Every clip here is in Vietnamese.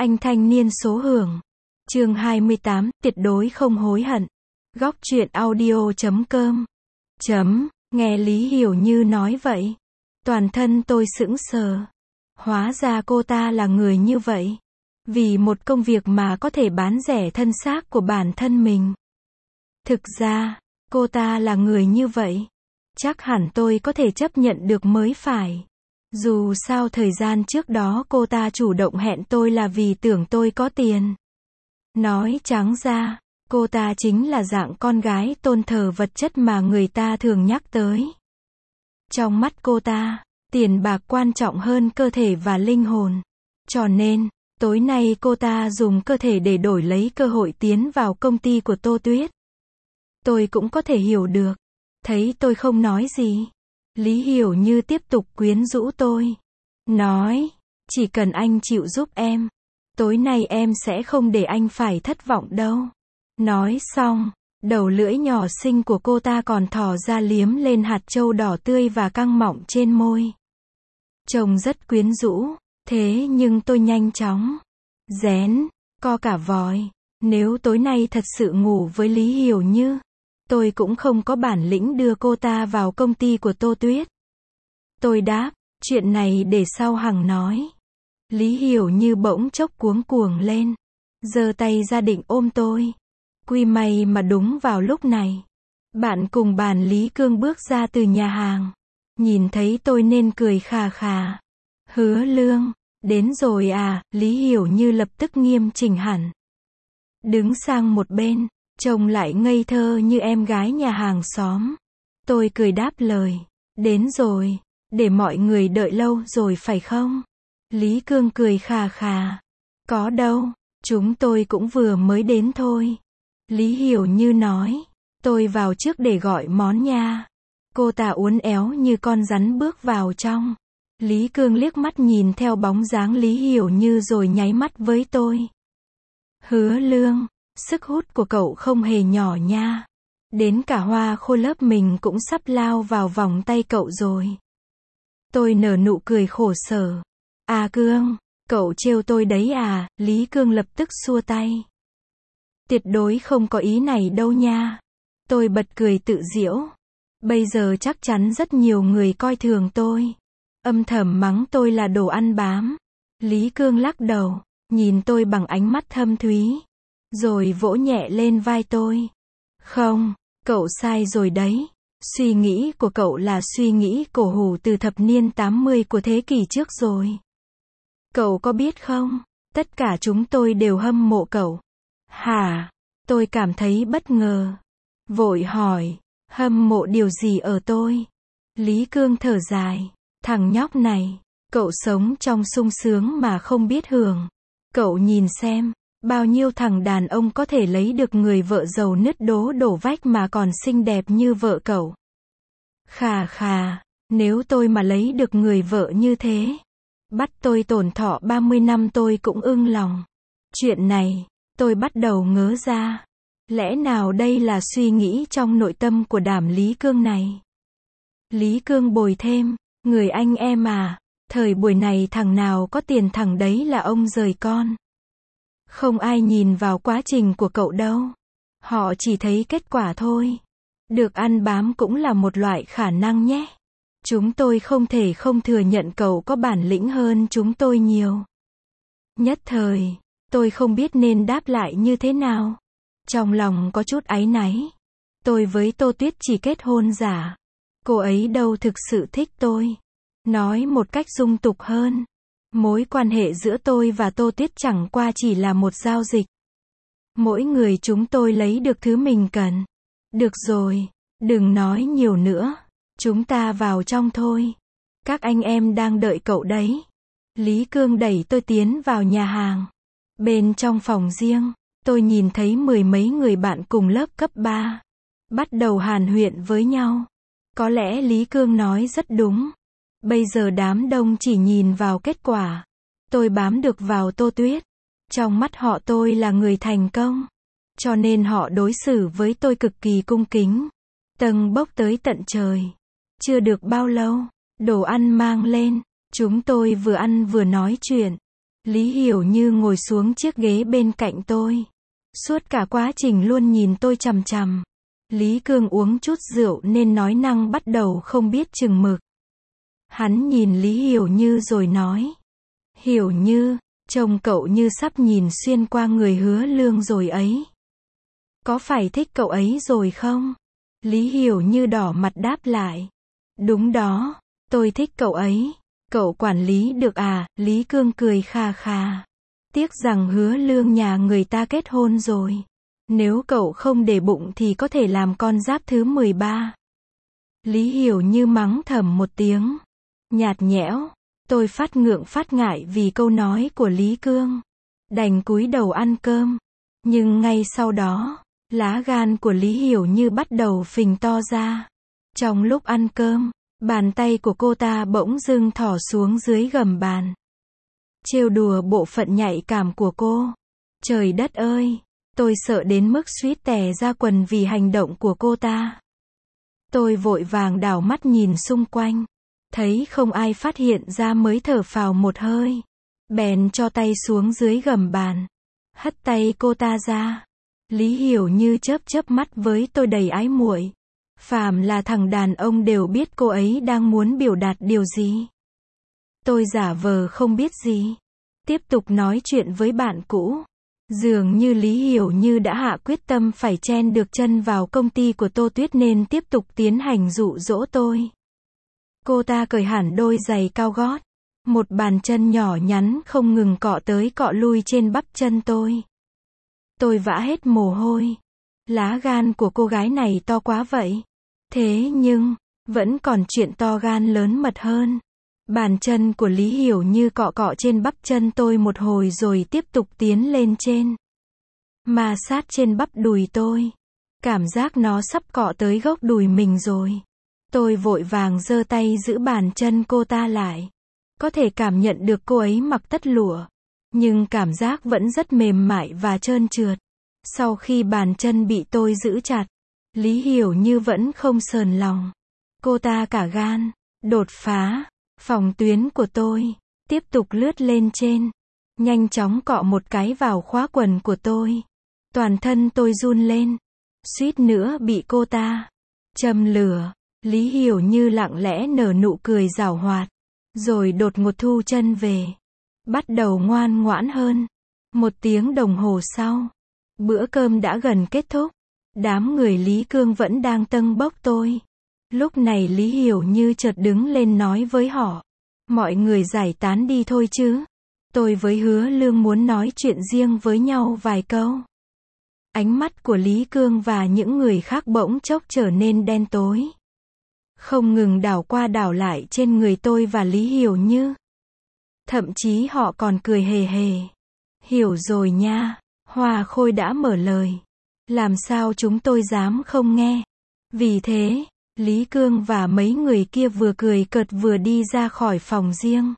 Anh thanh niên số hưởng. Chương 28, tuyệt đối không hối hận. Góc truyện audio.com. Nghe Lý Hiểu Như nói vậy, toàn thân tôi sững sờ. Hóa ra cô ta là người như vậy. Vì một công việc mà có thể bán rẻ thân xác của bản thân mình. Thực ra, cô ta là người như vậy. Chắc hẳn tôi có thể chấp nhận được mới phải. Dù sao thời gian trước đó cô ta chủ động hẹn tôi là vì tưởng tôi có tiền. Nói trắng ra, cô ta chính là dạng con gái tôn thờ vật chất mà người ta thường nhắc tới. Trong mắt cô ta, tiền bạc quan trọng hơn cơ thể và linh hồn. Cho nên, tối nay cô ta dùng cơ thể để đổi lấy cơ hội tiến vào công ty của Tô Tuyết. Tôi cũng có thể hiểu được. Thấy tôi không nói gì, Lý Hiểu Như tiếp tục quyến rũ tôi. Nói, chỉ cần anh chịu giúp em, tối nay em sẽ không để anh phải thất vọng đâu. Nói xong, đầu lưỡi nhỏ xinh của cô ta còn thò ra liếm lên hạt châu đỏ tươi và căng mọng trên môi. Trông rất quyến rũ, thế nhưng tôi nhanh chóng rén, co cả vòi. Nếu tối nay thật sự ngủ với Lý Hiểu Như, tôi cũng không có bản lĩnh đưa cô ta vào công ty của Tô Tuyết. Tôi đáp, chuyện này để sau hằng nói. Lý Hiểu Như bỗng chốc cuống cuồng lên, giơ tay ra định ôm tôi. Quy may mà đúng vào lúc này, bạn cùng bàn Lý Cương bước ra từ nhà hàng. Nhìn thấy tôi nên cười khà khà. Hứa Lương, đến rồi à? Lý Hiểu Như lập tức nghiêm chỉnh hẳn. Đứng sang một bên, trông lại ngây thơ như em gái nhà hàng xóm. Tôi cười đáp lời, đến rồi, để mọi người đợi lâu rồi phải không? Lý Cương cười khà khà. Có đâu, chúng tôi cũng vừa mới đến thôi. Lý Hiểu Như nói, tôi vào trước để gọi món nha. Cô ta uốn éo như con rắn bước vào trong. Lý Cương liếc mắt nhìn theo bóng dáng Lý Hiểu Như rồi nháy mắt với tôi. Hứa Lương, sức hút của cậu không hề nhỏ nha. Đến cả hoa khôi lớp mình cũng sắp lao vào vòng tay cậu rồi. Tôi nở nụ cười khổ sở. À Cương, cậu trêu tôi đấy à? Lý Cương lập tức xua tay. Tuyệt đối không có ý này đâu nha. Tôi bật cười tự giễu. Bây giờ chắc chắn rất nhiều người coi thường tôi, âm thầm mắng tôi là đồ ăn bám. Lý Cương lắc đầu, nhìn tôi bằng ánh mắt thâm thúy, rồi vỗ nhẹ lên vai tôi. Không, cậu sai rồi đấy. Suy nghĩ của cậu là suy nghĩ cổ hủ từ thập niên 80 của thế kỷ trước rồi. Cậu có biết không, tất cả chúng tôi đều hâm mộ cậu. Hả? Tôi cảm thấy bất ngờ. Vội hỏi, hâm mộ điều gì ở tôi? Lý Cương thở dài, thằng nhóc này, cậu sống trong sung sướng mà không biết hưởng. Cậu nhìn xem, bao nhiêu thằng đàn ông có thể lấy được người vợ giàu nứt đố đổ vách mà còn xinh đẹp như vợ cậu. Khà khà, nếu tôi mà lấy được người vợ như thế, bắt tôi tổn thọ 30 năm tôi cũng ưng lòng. Chuyện này, tôi bắt đầu ngớ ra. Lẽ nào đây là suy nghĩ trong nội tâm của Đàm Lý Cương này? Lý Cương bồi thêm, người anh em à, thời buổi này thằng nào có tiền thằng đấy là ông rời con. Không ai nhìn vào quá trình của cậu đâu. Họ chỉ thấy kết quả thôi. Được ăn bám cũng là một loại khả năng nhé. Chúng tôi không thể không thừa nhận cậu có bản lĩnh hơn chúng tôi nhiều. Nhất thời, tôi không biết nên đáp lại như thế nào. Trong lòng có chút áy náy. Tôi với Tô Tuyết chỉ kết hôn giả. Cô ấy đâu thực sự thích tôi. Nói một cách dung tục hơn, mối quan hệ giữa tôi và Tô Tuyết chẳng qua chỉ là một giao dịch. Mỗi người chúng tôi lấy được thứ mình cần. Được rồi, đừng nói nhiều nữa. Chúng ta vào trong thôi. Các anh em đang đợi cậu đấy. Lý Cương đẩy tôi tiến vào nhà hàng. Bên trong phòng riêng, tôi nhìn thấy mười mấy người bạn cùng lớp cấp 3. Bắt đầu hàn huyên với nhau. Có lẽ Lý Cương nói rất đúng. Bây giờ đám đông chỉ nhìn vào kết quả. Tôi bám được vào Tô Tuyết. Trong mắt họ tôi là người thành công. Cho nên họ đối xử với tôi cực kỳ cung kính. Tầng bốc tới tận trời. Chưa được bao lâu, đồ ăn mang lên. Chúng tôi vừa ăn vừa nói chuyện. Lý Hiểu Như ngồi xuống chiếc ghế bên cạnh tôi. Suốt cả quá trình luôn nhìn tôi chằm chằm. Lý Cương uống chút rượu nên nói năng bắt đầu không biết chừng mực. Hắn nhìn Lý Hiểu Như rồi nói. Hiểu Như, trông cậu như sắp nhìn xuyên qua người Hứa Lương rồi ấy. Có phải thích cậu ấy rồi không? Lý Hiểu Như đỏ mặt đáp lại. Đúng đó, tôi thích cậu ấy. Cậu quản lý được à? Lý Cương cười khà khà. Tiếc rằng Hứa Lương nhà người ta kết hôn rồi. Nếu cậu không để bụng thì có thể làm con giáp thứ 13. Lý Hiểu Như mắng thầm một tiếng. Nhạt nhẽo. Tôi phát ngượng phát ngại vì câu nói của Lý Cương. Đành cúi đầu ăn cơm. Nhưng ngay sau đó, lá gan của Lý Hiểu Như bắt đầu phình to ra. Trong lúc ăn cơm, bàn tay của cô ta bỗng dưng thỏ xuống dưới gầm bàn. Trêu đùa bộ phận nhạy cảm của cô. Trời đất ơi! Tôi sợ đến mức suýt tè ra quần vì hành động của cô ta. Tôi vội vàng đảo mắt nhìn xung quanh. Thấy không ai phát hiện ra mới thở phào một hơi. Bèn cho tay xuống dưới gầm bàn. Hất tay cô ta ra. Lý Hiểu Như chớp chớp mắt với tôi đầy ái muội. Phàm là thằng đàn ông đều biết cô ấy đang muốn biểu đạt điều gì. Tôi giả vờ không biết gì. Tiếp tục nói chuyện với bạn cũ. Dường như Lý Hiểu Như đã hạ quyết tâm phải chen được chân vào công ty của Tô Tuyết nên tiếp tục tiến hành dụ dỗ tôi. Cô ta cởi hẳn đôi giày cao gót. Một bàn chân nhỏ nhắn không ngừng cọ tới cọ lui trên bắp chân tôi. Tôi vã hết mồ hôi. Lá gan của cô gái này to quá vậy. Thế nhưng, vẫn còn chuyện to gan lớn mật hơn. Bàn chân của Lý Hiểu Như cọ cọ trên bắp chân tôi một hồi rồi tiếp tục tiến lên trên. Ma sát trên bắp đùi tôi. Cảm giác nó sắp cọ tới gốc đùi mình rồi. Tôi vội vàng giơ tay giữ bàn chân cô ta lại. Có thể cảm nhận được cô ấy mặc tất lụa. Nhưng cảm giác vẫn rất mềm mại và trơn trượt. Sau khi bàn chân bị tôi giữ chặt, Lý Hiểu Như vẫn không sờn lòng. Cô ta cả gan, đột phá phòng tuyến của tôi, tiếp tục lướt lên trên, nhanh chóng cọ một cái vào khóa quần của tôi. Toàn thân tôi run lên, suýt nữa bị cô ta châm lửa. Lý Hiểu Như lặng lẽ nở nụ cười giảo hoạt, rồi đột ngột thu chân về, bắt đầu ngoan ngoãn hơn. 1 tiếng đồng hồ sau, bữa cơm đã gần kết thúc. Đám người Lý Cương vẫn đang tâng bốc tôi. Lúc này Lý Hiểu Như chợt đứng lên nói với họ. Mọi người giải tán đi thôi chứ. Tôi với Hứa Lương muốn nói chuyện riêng với nhau vài câu. Ánh mắt của Lý Cương và những người khác bỗng chốc trở nên đen tối. Không ngừng đảo qua đảo lại trên người tôi và Lý Hiểu Như. Thậm chí họ còn cười hề hề. Hiểu rồi nha. Hoa Khôi đã mở lời. Làm sao chúng tôi dám không nghe. Vì thế, Lý Cương và mấy người kia vừa cười cợt vừa đi ra khỏi phòng riêng.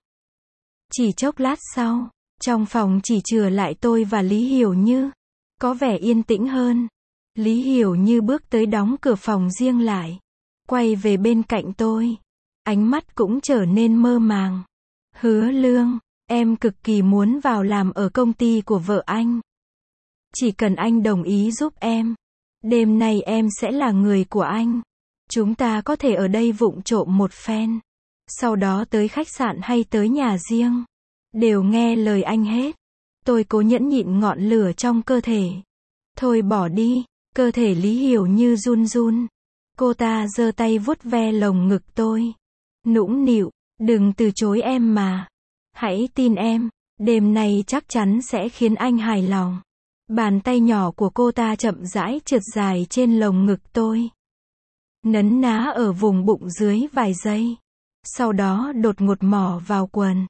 Chỉ chốc lát sau, trong phòng chỉ chừa lại tôi và Lý Hiểu Như. Có vẻ yên tĩnh hơn. Lý Hiểu Như bước tới đóng cửa phòng riêng lại. Quay về bên cạnh tôi. Ánh mắt cũng trở nên mơ màng. Hứa Lương, em cực kỳ muốn vào làm ở công ty của vợ anh. Chỉ cần anh đồng ý giúp em. Đêm nay em sẽ là người của anh. Chúng ta có thể ở đây vụng trộm một phen. Sau đó tới khách sạn hay tới nhà riêng. Đều nghe lời anh hết. Tôi cố nhẫn nhịn ngọn lửa trong cơ thể. Thôi bỏ đi. Cơ thể Lý Hiểu Như run run. Cô ta giơ tay vuốt ve lồng ngực tôi. Nũng nịu, đừng từ chối em mà. Hãy tin em, đêm nay chắc chắn sẽ khiến anh hài lòng. Bàn tay nhỏ của cô ta chậm rãi trượt dài trên lồng ngực tôi. Nấn ná ở vùng bụng dưới vài giây. Sau đó đột ngột mò vào quần.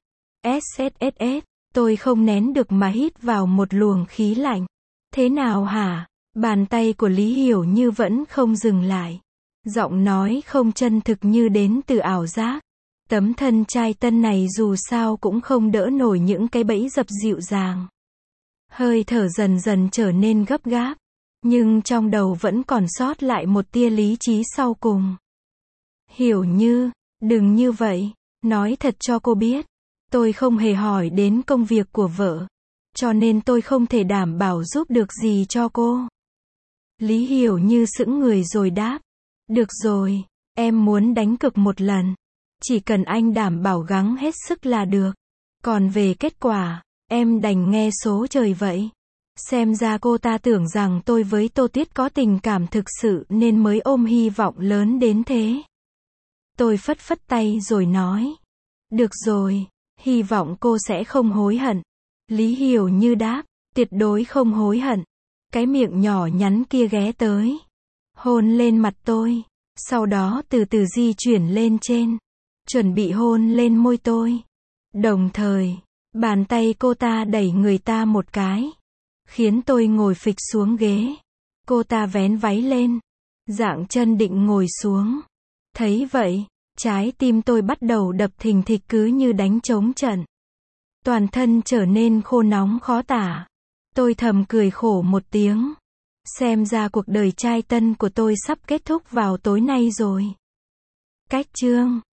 SSSS, tôi không nén được mà hít vào một luồng khí lạnh. Thế nào hả? Bàn tay của Lý Hiểu Như vẫn không dừng lại. Giọng nói không chân thực như đến từ ảo giác. Tấm thân trai tân này dù sao cũng không đỡ nổi những cái bẫy dập dịu dàng. Hơi thở dần dần trở nên gấp gáp. Nhưng trong đầu vẫn còn sót lại một tia lý trí sau cùng. Hiểu Như, đừng như vậy. Nói thật cho cô biết. Tôi không hề hỏi đến công việc của vợ, cho nên tôi không thể đảm bảo giúp được gì cho cô. Lý Hiểu Như sững người rồi đáp. Được rồi, em muốn đánh cược một lần. Chỉ cần anh đảm bảo gắng hết sức là được. Còn về kết quả, em đành nghe số trời vậy. Xem ra cô ta tưởng rằng tôi với Tô Tuyết có tình cảm thực sự nên mới ôm hy vọng lớn đến thế. Tôi phất phất tay rồi nói. Được rồi, hy vọng cô sẽ không hối hận. Lý Hiểu Như đáp. Tuyệt đối không hối hận. Cái miệng nhỏ nhắn kia ghé tới, hôn lên mặt tôi, sau đó từ từ di chuyển lên trên, chuẩn bị hôn lên môi tôi. Đồng thời, bàn tay cô ta đẩy người ta một cái, khiến tôi ngồi phịch xuống ghế. Cô ta vén váy lên, dạng chân định ngồi xuống. Thấy vậy, trái tim tôi bắt đầu đập thình thịch cứ như đánh trống trận. Toàn thân trở nên khô nóng khó tả. Tôi thầm cười khổ một tiếng. Xem ra cuộc đời trai tân của tôi sắp kết thúc vào tối nay rồi. Cách chương